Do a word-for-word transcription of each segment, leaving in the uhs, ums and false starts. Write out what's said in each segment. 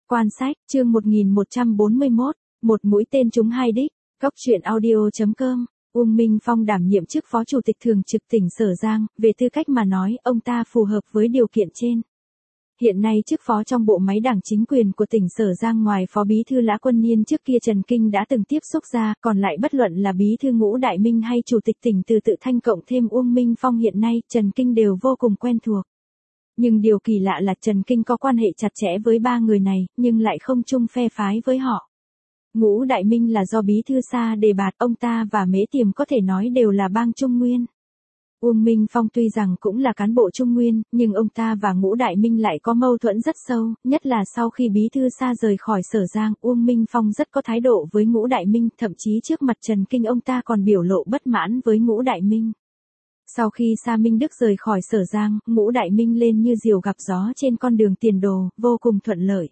Quan sách, chương một nghìn một trăm bốn mươi mốt, một mũi tên trúng hai đích, Góc truyện audio chấm com. Uông Minh Phong đảm nhiệm chức Phó Chủ tịch Thường trực tỉnh Sở Giang, về tư cách mà nói, ông ta phù hợp với điều kiện trên. Hiện nay chức phó trong bộ máy đảng chính quyền của tỉnh Sở Giang ngoài Phó Bí thư Lã Quân Niên trước kia Trần Kinh đã từng tiếp xúc ra, còn lại bất luận là Bí thư Ngũ Đại Minh hay Chủ tịch tỉnh Từ Tự Thanh cộng thêm Uông Minh Phong hiện nay, Trần Kinh đều vô cùng quen thuộc. Nhưng điều kỳ lạ là Trần Kinh có quan hệ chặt chẽ với ba người này, nhưng lại không chung phe phái với họ. Ngũ Đại Minh là do Bí thư Sa đề bạt, ông ta và Mễ Tiềm có thể nói đều là bang Trung Nguyên. Uông Minh Phong tuy rằng cũng là cán bộ Trung Nguyên, nhưng ông ta và Ngũ Đại Minh lại có mâu thuẫn rất sâu, nhất là sau khi Bí thư Sa rời khỏi Sở Giang, Uông Minh Phong rất có thái độ với Ngũ Đại Minh, thậm chí trước mặt Trần Kinh ông ta còn biểu lộ bất mãn với Ngũ Đại Minh. Sau khi Sa Minh Đức rời khỏi Sở Giang, Ngũ Đại Minh lên như diều gặp gió trên con đường tiền đồ, vô cùng thuận lợi.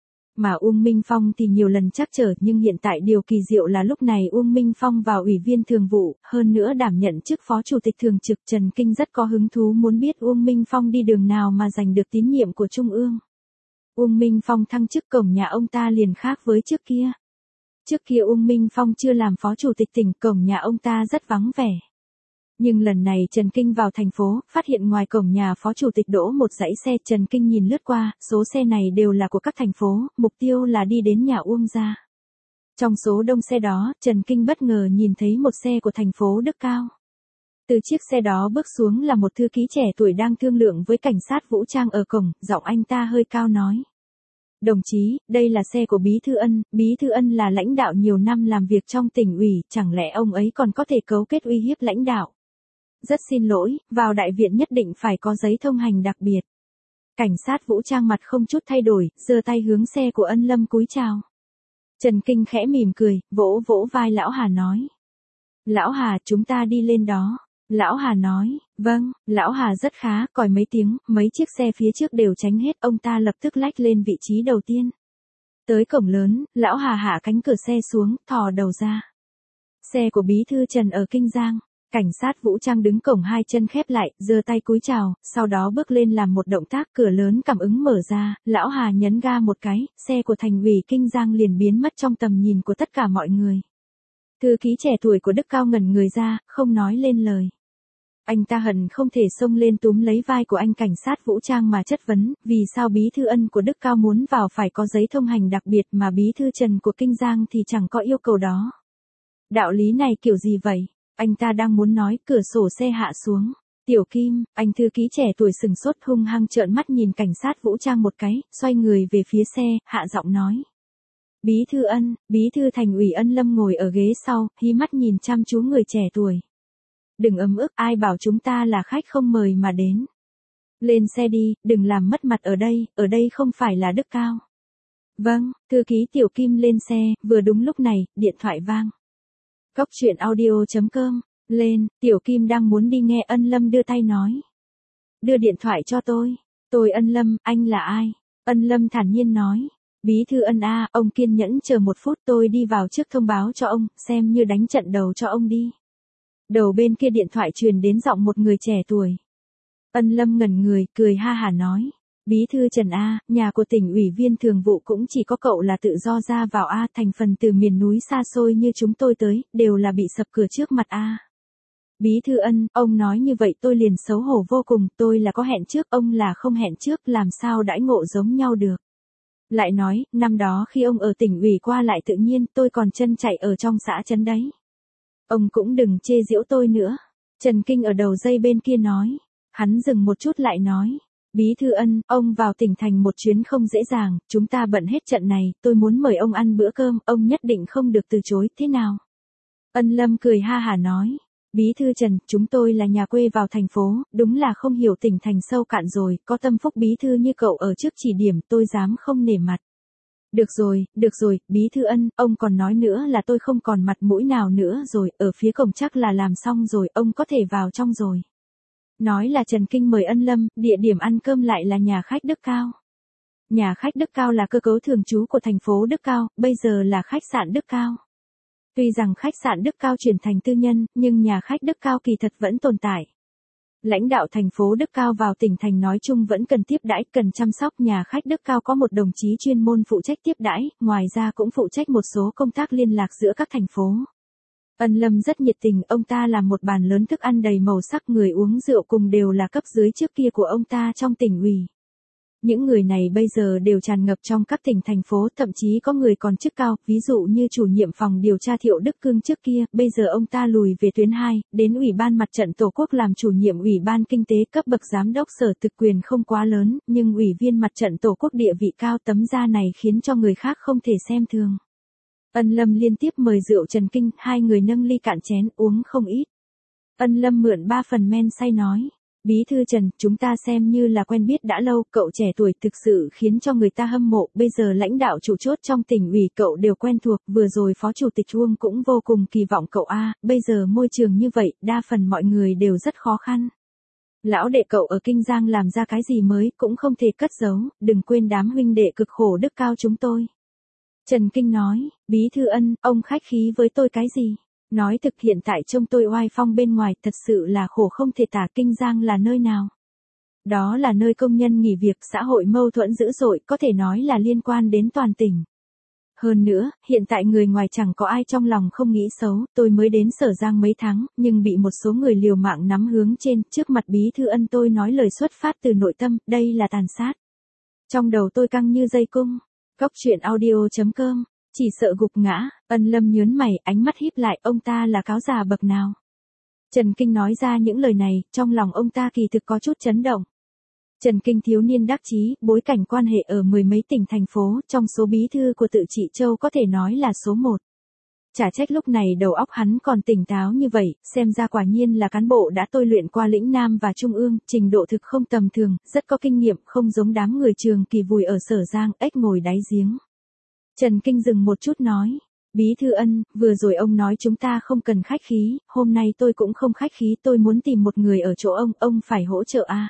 Mà Uông Minh Phong thì nhiều lần trắc trở, nhưng hiện tại điều kỳ diệu là lúc này Uông Minh Phong vào Ủy viên Thường vụ, hơn nữa đảm nhận chức Phó Chủ tịch Thường trực. Trần Kinh rất có hứng thú muốn biết Uông Minh Phong đi đường nào mà giành được tín nhiệm của Trung ương. Uông Minh Phong thăng chức cổng nhà ông ta liền khác với trước kia. Trước kia Uông Minh Phong chưa làm Phó Chủ tịch tỉnh, cổng nhà ông ta rất vắng vẻ. Nhưng lần này Trần Kinh vào thành phố, phát hiện ngoài cổng nhà Phó Chủ tịch đỗ một dãy xe. Trần Kinh nhìn lướt qua, số xe này đều là của các thành phố, mục tiêu là đi đến nhà Uông gia. Trong số đông xe đó, Trần Kinh bất ngờ nhìn thấy một xe của thành phố Đức Cao. Từ chiếc xe đó bước xuống là một thư ký trẻ tuổi đang thương lượng với cảnh sát vũ trang ở cổng, giọng anh ta hơi cao nói. Đồng chí, đây là xe của Bí thư Ân, Bí thư Ân là lãnh đạo nhiều năm làm việc trong tỉnh ủy, chẳng lẽ ông ấy còn có thể cấu kết uy hiếp lãnh đạo? Rất xin lỗi, vào đại viện nhất định phải có giấy thông hành đặc biệt. Cảnh sát vũ trang mặt không chút thay đổi, giơ tay hướng xe của Ân Lâm cúi chào. Trần Kinh khẽ mỉm cười, vỗ vỗ vai Lão Hà nói. Lão Hà, chúng ta đi lên đó. Lão Hà nói, vâng. Lão Hà rất khá, còi mấy tiếng, mấy chiếc xe phía trước đều tránh hết, ông ta lập tức lách lên vị trí đầu tiên. Tới cổng lớn, Lão Hà hạ cánh cửa xe xuống, thò đầu ra. Xe của Bí thư Trần ở Kinh Giang. Cảnh sát vũ trang đứng cổng hai chân khép lại, giơ tay cúi chào, sau đó bước lên làm một động tác, cửa lớn cảm ứng mở ra, Lão Hà nhấn ga một cái, xe của thành ủy Kinh Giang liền biến mất trong tầm nhìn của tất cả mọi người. Thư ký trẻ tuổi của Đức Cao ngẩn người ra, không nói lên lời. Anh ta hận không thể xông lên túm lấy vai của anh cảnh sát vũ trang mà chất vấn, vì sao Bí thư Ân của Đức Cao muốn vào phải có giấy thông hành đặc biệt mà Bí thư Trần của Kinh Giang thì chẳng có yêu cầu đó. Đạo lý này kiểu gì vậy? Anh ta đang muốn nói, cửa sổ xe hạ xuống. Tiểu Kim, anh thư ký trẻ tuổi sừng sốt hung hăng trợn mắt nhìn cảnh sát vũ trang một cái, xoay người về phía xe, hạ giọng nói. Bí thư Ân, Bí thư thành ủy Ân Lâm ngồi ở ghế sau, hí mắt nhìn chăm chú người trẻ tuổi. Đừng ấm ức, ai bảo chúng ta là khách không mời mà đến. Lên xe đi, đừng làm mất mặt ở đây, ở đây không phải là Đức Cao. Vâng, thư ký Tiểu Kim lên xe, vừa đúng lúc này, điện thoại vang. Góc truyện audio chấm com, lên, Tiểu Kim đang muốn đi nghe Ân Lâm đưa tay nói. Đưa điện thoại cho tôi. Tôi Ân Lâm, anh là ai? Ân Lâm thản nhiên nói. Bí thư Ân a, ông kiên nhẫn chờ một phút, tôi đi vào trước thông báo cho ông, xem như đánh trận đầu cho ông đi. Đầu bên kia điện thoại truyền đến giọng một người trẻ tuổi. Ân Lâm ngẩn người, cười ha hả nói. Bí thư Trần A, nhà của tỉnh ủy viên thường vụ cũng chỉ có cậu là tự do ra vào A, thành phần từ miền núi xa xôi như chúng tôi tới, đều là bị sập cửa trước mặt A. Bí thư Ân, ông nói như vậy tôi liền xấu hổ vô cùng, tôi là có hẹn trước, ông là không hẹn trước, làm sao đãi ngộ giống nhau được. Lại nói, năm đó khi ông ở tỉnh ủy qua lại tự nhiên, tôi còn chân chạy ở trong xã trấn đấy. Ông cũng đừng chê giễu tôi nữa. Trần Kinh ở đầu dây bên kia nói. Hắn dừng một chút lại nói. Bí thư Ân, ông vào tỉnh thành một chuyến không dễ dàng, chúng ta bận hết trận này, tôi muốn mời ông ăn bữa cơm, ông nhất định không được từ chối, thế nào? Ân Lâm cười ha hả nói. Bí thư Trần, chúng tôi là nhà quê vào thành phố, đúng là không hiểu tỉnh thành sâu cạn rồi, có tâm phúc bí thư như cậu ở trước chỉ điểm, tôi dám không nể mặt. Được rồi, được rồi, Bí thư Ân, ông còn nói nữa là tôi không còn mặt mũi nào nữa rồi, ở phía cổng chắc là làm xong rồi, ông có thể vào trong rồi. Nói là Trần Kinh mời Ân Lâm, địa điểm ăn cơm lại là nhà khách Đức Cao. Nhà khách Đức Cao là cơ cấu thường trú của thành phố Đức Cao, bây giờ là khách sạn Đức Cao. Tuy rằng khách sạn Đức Cao chuyển thành tư nhân, nhưng nhà khách Đức Cao kỳ thật vẫn tồn tại. Lãnh đạo thành phố Đức Cao vào tỉnh thành nói chung vẫn cần tiếp đãi, cần chăm sóc. Nhà khách Đức Cao có một đồng chí chuyên môn phụ trách tiếp đãi, ngoài ra cũng phụ trách một số công tác liên lạc giữa các thành phố. Ân Lâm rất nhiệt tình, ông ta làm một bàn lớn thức ăn đầy màu sắc, người uống rượu cùng đều là cấp dưới trước kia của ông ta trong tỉnh ủy. Những người này bây giờ đều tràn ngập trong các tỉnh thành phố, thậm chí có người còn chức cao, ví dụ như chủ nhiệm phòng điều tra Thiệu Đức Cương trước kia, bây giờ ông ta lùi về tuyến hai, đến Ủy ban Mặt trận Tổ quốc làm chủ nhiệm Ủy ban Kinh tế, cấp bậc giám đốc sở, thực quyền không quá lớn, nhưng Ủy viên Mặt trận Tổ quốc địa vị cao, tấm da này khiến cho người khác không thể xem thường. Ân Lâm liên tiếp mời rượu Trần Kinh, hai người nâng ly cạn chén, uống không ít. Ân Lâm mượn ba phần men say nói. Bí thư Trần, chúng ta xem như là quen biết đã lâu, cậu trẻ tuổi thực sự khiến cho người ta hâm mộ, bây giờ lãnh đạo trụ chốt trong tỉnh ủy cậu đều quen thuộc, vừa rồi Phó Chủ tịch Uông cũng vô cùng kỳ vọng cậu a, bây giờ môi trường như vậy, đa phần mọi người đều rất khó khăn. Lão đệ cậu ở Kinh Giang làm ra cái gì mới, cũng không thể cất giấu, đừng quên đám huynh đệ cực khổ Đức Cao chúng tôi. Trần Kinh nói, Bí thư Ân, ông khách khí với tôi cái gì? Nói thực hiện tại trông tôi oai phong bên ngoài, thật sự là khổ không thể tả. Kinh Giang là nơi nào? Đó là nơi công nhân nghỉ việc, xã hội mâu thuẫn dữ dội, có thể nói là liên quan đến toàn tỉnh. Hơn nữa, hiện tại người ngoài chẳng có ai trong lòng không nghĩ xấu, tôi mới đến Sở Giang mấy tháng, nhưng bị một số người liều mạng nắm hướng trên, trước mặt Bí thư Ân tôi nói lời xuất phát từ nội tâm, đây là tàn sát. Trong đầu tôi căng như dây cung. Cóc truyện audio chấm com, chỉ sợ gục ngã. Ân Lâm nhớn mày, ánh mắt híp lại, ông ta là cáo già bậc nào? Trần Kinh nói ra những lời này, trong lòng ông ta kỳ thực có chút chấn động. Trần Kinh thiếu niên đắc chí, bối cảnh quan hệ ở mười mấy tỉnh thành phố, trong số bí thư của tự trị châu có thể nói là số một. Chả trách lúc này đầu óc hắn còn tỉnh táo như vậy, xem ra quả nhiên là cán bộ đã tôi luyện qua lĩnh Nam và Trung ương, trình độ thực không tầm thường, rất có kinh nghiệm, không giống đám người trường kỳ vùi ở Sở Giang, ếch ngồi đáy giếng. Trần Kinh dừng một chút nói, Bí thư Ân, vừa rồi ông nói chúng ta không cần khách khí, hôm nay tôi cũng không khách khí, tôi muốn tìm một người ở chỗ ông, ông phải hỗ trợ a.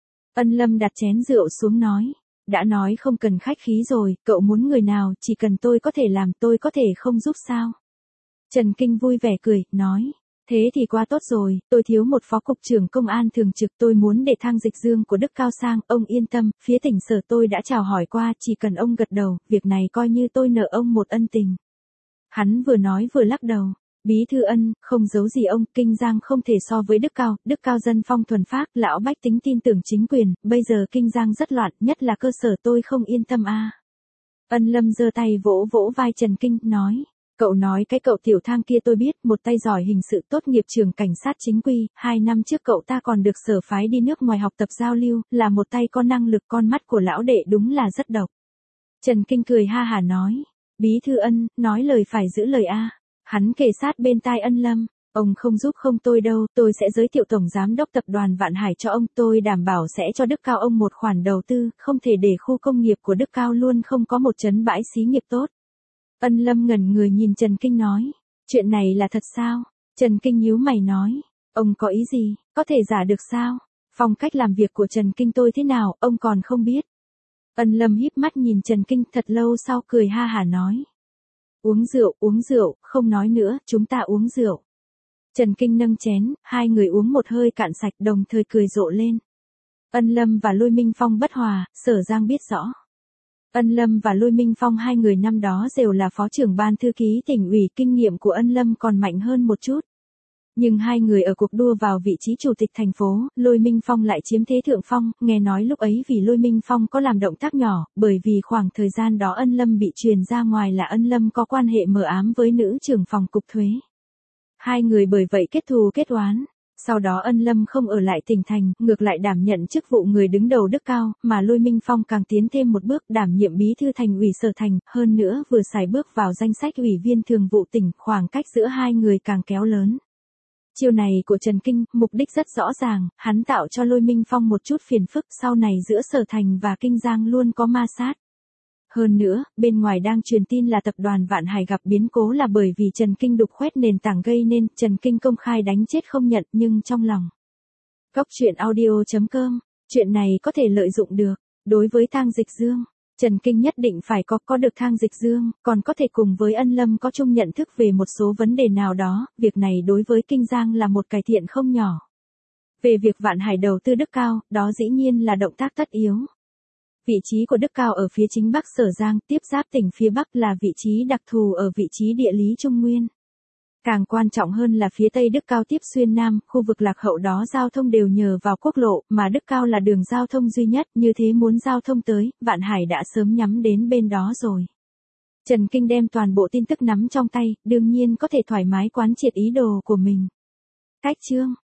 Ân Lâm đặt chén rượu xuống nói, đã nói không cần khách khí rồi, cậu muốn người nào, chỉ cần tôi có thể làm, tôi có thể không giúp sao? Trần Kinh vui vẻ cười, nói, thế thì quá tốt rồi, tôi thiếu một phó cục trưởng công an thường trực, tôi muốn để thang dịch dương của Đức Cao sang, ông yên tâm, phía tỉnh Sở tôi đã chào hỏi qua, chỉ cần ông gật đầu, việc này coi như tôi nợ ông một ân tình. Hắn vừa nói vừa lắc đầu, Bí thư Ân, không giấu gì ông, Kinh Giang không thể so với Đức Cao, Đức Cao dân phong thuần phác, lão bách tính tin tưởng chính quyền, bây giờ Kinh Giang rất loạn, nhất là cơ sở tôi không yên tâm a. À. Ân Lâm giơ tay vỗ vỗ vai Trần Kinh, nói, cậu nói cái cậu tiểu thang kia tôi biết, một tay giỏi hình sự, tốt nghiệp trường cảnh sát chính quy, hai năm trước cậu ta còn được Sở phái đi nước ngoài học tập giao lưu, là một tay có năng lực, con mắt của lão đệ đúng là rất độc. Trần Kinh cười ha hả nói, Bí thư Ân, nói lời phải giữ lời a. Hắn kề sát bên tai Ân Lâm, ông không giúp không tôi đâu, tôi sẽ giới thiệu tổng giám đốc tập đoàn Vạn Hải cho ông, tôi đảm bảo sẽ cho Đức Cao ông một khoản đầu tư, không thể để khu công nghiệp của Đức Cao luôn không có một trấn bãi xí nghiệp tốt. Ân Lâm ngẩn người nhìn Trần Kinh nói, chuyện này là thật sao? Trần Kinh nhíu mày nói, ông có ý gì, có thể giả được sao? Phong cách làm việc của Trần Kinh tôi thế nào, ông còn không biết. Ân Lâm híp mắt nhìn Trần Kinh thật lâu sau cười ha hả nói. Uống rượu, uống rượu, không nói nữa, chúng ta uống rượu. Trần Kinh nâng chén, hai người uống một hơi cạn sạch đồng thời cười rộ lên. Ân Lâm và Lôi Minh Phong bất hòa, Sở Giang biết rõ. Ân Lâm và Lôi Minh Phong hai người năm đó đều là phó trưởng ban thư ký tỉnh ủy, kinh nghiệm của Ân Lâm còn mạnh hơn một chút. Nhưng hai người ở cuộc đua vào vị trí chủ tịch thành phố, Lôi Minh Phong lại chiếm thế thượng phong, nghe nói lúc ấy vì Lôi Minh Phong có làm động tác nhỏ, bởi vì khoảng thời gian đó Ân Lâm bị truyền ra ngoài là Ân Lâm có quan hệ mờ ám với nữ trưởng phòng cục thuế. Hai người bởi vậy kết thù kết oán. Sau đó Ân Lâm không ở lại tỉnh thành, ngược lại đảm nhận chức vụ người đứng đầu Đức Cao, mà Lôi Minh Phong càng tiến thêm một bước đảm nhiệm bí thư thành ủy Sở Thành, hơn nữa vừa xài bước vào danh sách ủy viên thường vụ tỉnh, khoảng cách giữa hai người càng kéo lớn. Chiêu này của Trần Kinh, mục đích rất rõ ràng, hắn tạo cho Lôi Minh Phong một chút phiền phức, sau này giữa Sở Thành và Kinh Giang luôn có ma sát. Hơn nữa, bên ngoài đang truyền tin là tập đoàn Vạn Hải gặp biến cố là bởi vì Trần Kinh đục khoét nền tảng gây nên, Trần Kinh công khai đánh chết không nhận, nhưng trong lòng. Cóc truyện audio chấm com, chuyện này có thể lợi dụng được, đối với thang dịch dương. Trần Kinh nhất định phải có có được thang dịch dương, còn có thể cùng với Ân Lâm có chung nhận thức về một số vấn đề nào đó, việc này đối với Kinh Giang là một cải thiện không nhỏ. Về việc Vạn Hải đầu tư Đức Cao, đó dĩ nhiên là động tác tất yếu. Vị trí của Đức Cao ở phía chính Bắc Sở Giang, tiếp giáp tỉnh phía Bắc là vị trí đặc thù ở vị trí địa lý Trung Nguyên. Càng quan trọng hơn là phía Tây Đức Cao tiếp xuyên Nam, khu vực lạc hậu đó giao thông đều nhờ vào quốc lộ, mà Đức Cao là đường giao thông duy nhất, như thế muốn giao thông tới, Vạn Hải đã sớm nhắm đến bên đó rồi. Trần Kinh đem toàn bộ tin tức nắm trong tay, đương nhiên có thể thoải mái quán triệt ý đồ của mình. Cách chương